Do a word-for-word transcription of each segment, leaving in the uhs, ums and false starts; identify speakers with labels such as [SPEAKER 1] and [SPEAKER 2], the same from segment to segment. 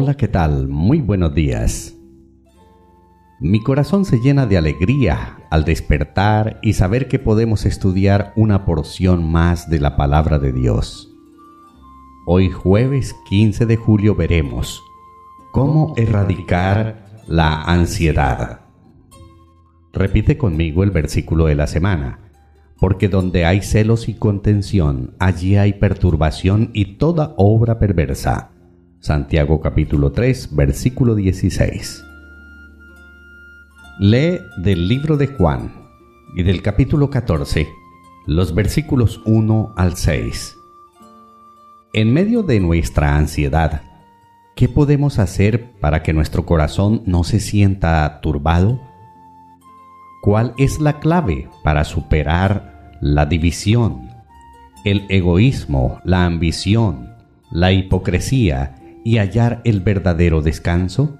[SPEAKER 1] Hola, ¿qué tal? Muy buenos días. Mi corazón se llena de alegría al despertar y saber que podemos estudiar una porción más de la palabra de Dios. Hoy jueves quince de julio veremos cómo erradicar la ansiedad. Repite conmigo el versículo de la semana. Porque donde hay celos y contención, allí hay perturbación y toda obra perversa. Santiago capítulo tres, versículo dieciséis. Lee del libro de Juan y del capítulo catorce, los versículos uno al seis. En medio de nuestra ansiedad, ¿qué podemos hacer para que nuestro corazón no se sienta turbado? ¿Cuál es la clave para superar la división, el egoísmo, la ambición, la hipocresía y hallar el verdadero descanso?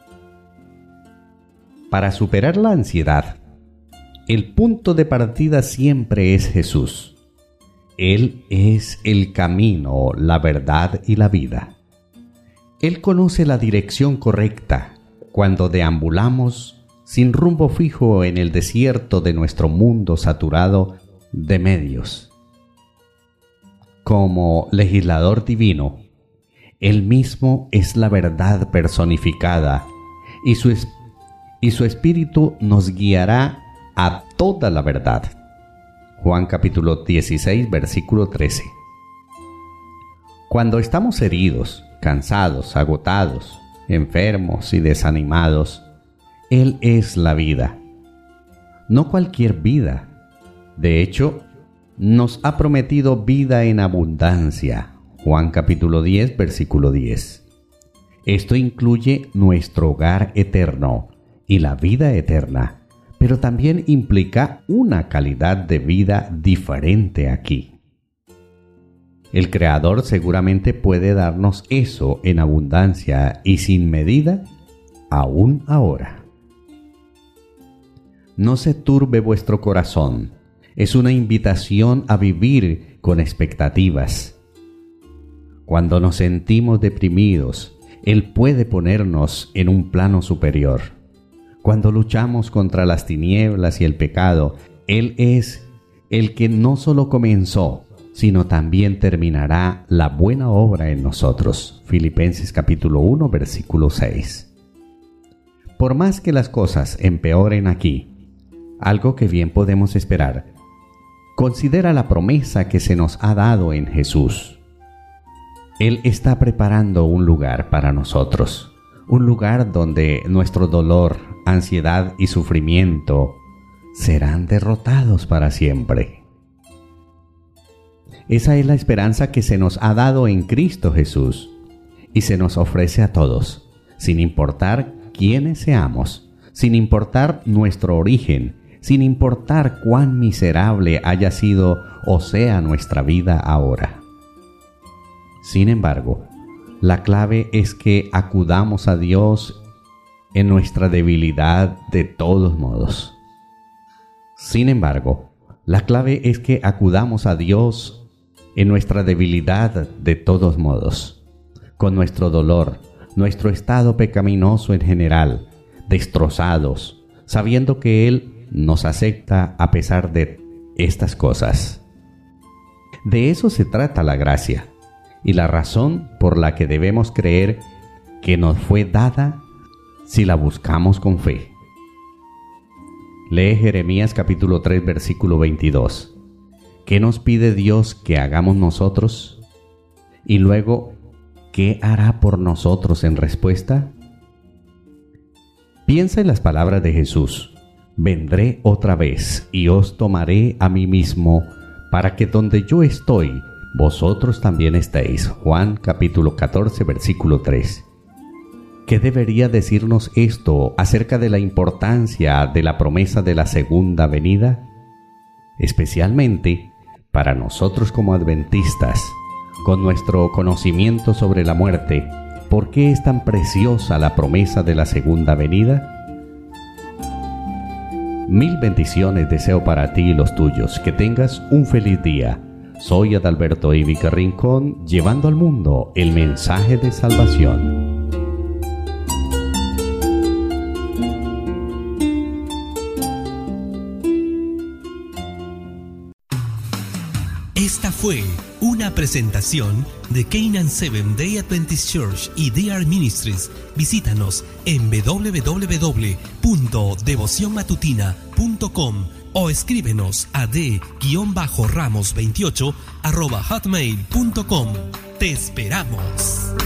[SPEAKER 1] Para superar la ansiedad, el punto de partida siempre es Jesús. Él es el camino, la verdad y la vida. Él conoce la dirección correcta cuando deambulamos sin rumbo fijo en el desierto de nuestro mundo saturado de medios. Como legislador divino, Él mismo es la verdad personificada y su, es- y su Espíritu nos guiará a toda la verdad. Juan capítulo dieciséis, versículo trece. Cuando estamos heridos, cansados, agotados, enfermos y desanimados, Él es la vida. No cualquier vida. De hecho, nos ha prometido vida en abundancia. Juan capítulo diez, versículo diez. Esto incluye nuestro hogar eterno y la vida eterna, pero también implica una calidad de vida diferente aquí. El Creador seguramente puede darnos eso en abundancia y sin medida, aún ahora. No se turbe vuestro corazón. Es una invitación a vivir con expectativas. Cuando nos sentimos deprimidos, Él puede ponernos en un plano superior. Cuando luchamos contra las tinieblas y el pecado, Él es el que no solo comenzó, sino también terminará la buena obra en nosotros. Filipenses capítulo uno, versículo seis. Por más que las cosas empeoren aquí, algo que bien podemos esperar, considera la promesa que se nos ha dado en Jesús. Él está preparando un lugar para nosotros, un lugar donde nuestro dolor, ansiedad y sufrimiento serán derrotados para siempre. Esa es la esperanza que se nos ha dado en Cristo Jesús y se nos ofrece a todos, sin importar quiénes seamos, sin importar nuestro origen, sin importar cuán miserable haya sido o sea nuestra vida ahora. Sin embargo, la clave es que acudamos a Dios en nuestra debilidad de todos modos. Sin embargo, la clave es que acudamos a Dios en nuestra debilidad de todos modos, con nuestro dolor, nuestro estado pecaminoso en general, destrozados, sabiendo que Él nos acepta a pesar de estas cosas. De eso se trata la gracia y la razón por la que debemos creer que nos fue dada si la buscamos con fe. Lee Jeremías capítulo tres, versículo veintidós. ¿Qué nos pide Dios que hagamos nosotros? Y luego, ¿qué hará por nosotros en respuesta? Piensa en las palabras de Jesús. Vendré otra vez y os tomaré a mí mismo, para que donde yo estoy, vosotros también estéis. Juan capítulo catorce, versículo tres. ¿Qué debería decirnos esto acerca de la importancia de la promesa de la segunda venida? Especialmente para nosotros como adventistas, con nuestro conocimiento sobre la muerte, ¿por qué es tan preciosa la promesa de la segunda venida? Mil bendiciones deseo para ti y los tuyos. Que tengas un feliz día. Soy Adalberto Ivica Rincón, llevando al mundo el mensaje de salvación.
[SPEAKER 2] Una presentación de Canaan Seventh Day Adventist Church y D R Ministries. Visítanos en doble u doble u doble u punto devoción matutina punto com o escríbenos a d ramos veintiocho arroba hotmail punto com. Te esperamos.